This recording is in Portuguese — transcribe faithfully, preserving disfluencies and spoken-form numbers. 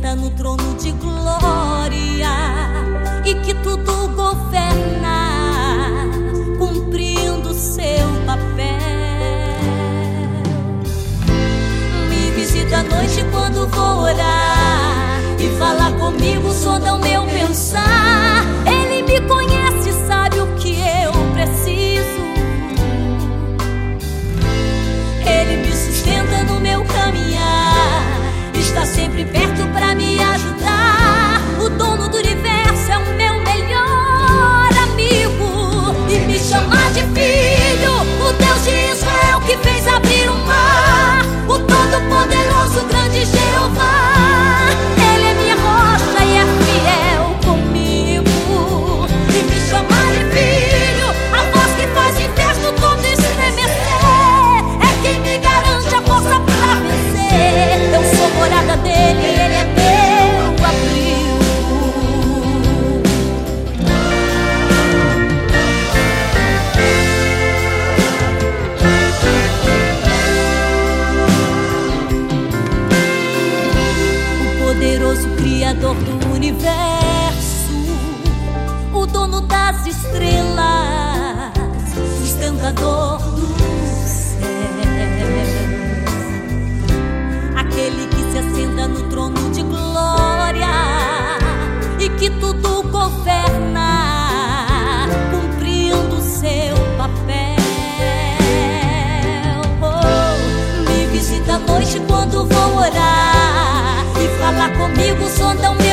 assenta no trono de glória e que tudo governa, cumprindo seu papel. Me visita à noite quando vou orar e fala comigo, sonda o meu pensar. Ele me conhece, sabe o que eu preciso. Ele me sustenta no meu caminhar, está sempre perto pra me ajudar. O dono do universo é o meu melhor amigo e me chama de filho. O Deus de Israel que fez abrir o mar, o todo-poderoso, grande Jeová. Ele é minha rocha e é fiel comigo e me chama de filho. A voz que faz inferno todo estremecer é quem me garante a força pra vencer. Eu sou morada dele, ele é meu abrigo. O poderoso Criador do universo, o dono das estrelas, sustentador do céu, aquele que se assenta no trono de glória e que tudo governa, cumprindo seu papel. Oh, me visita à noite quando vou orar e fala comigo, sonda o meu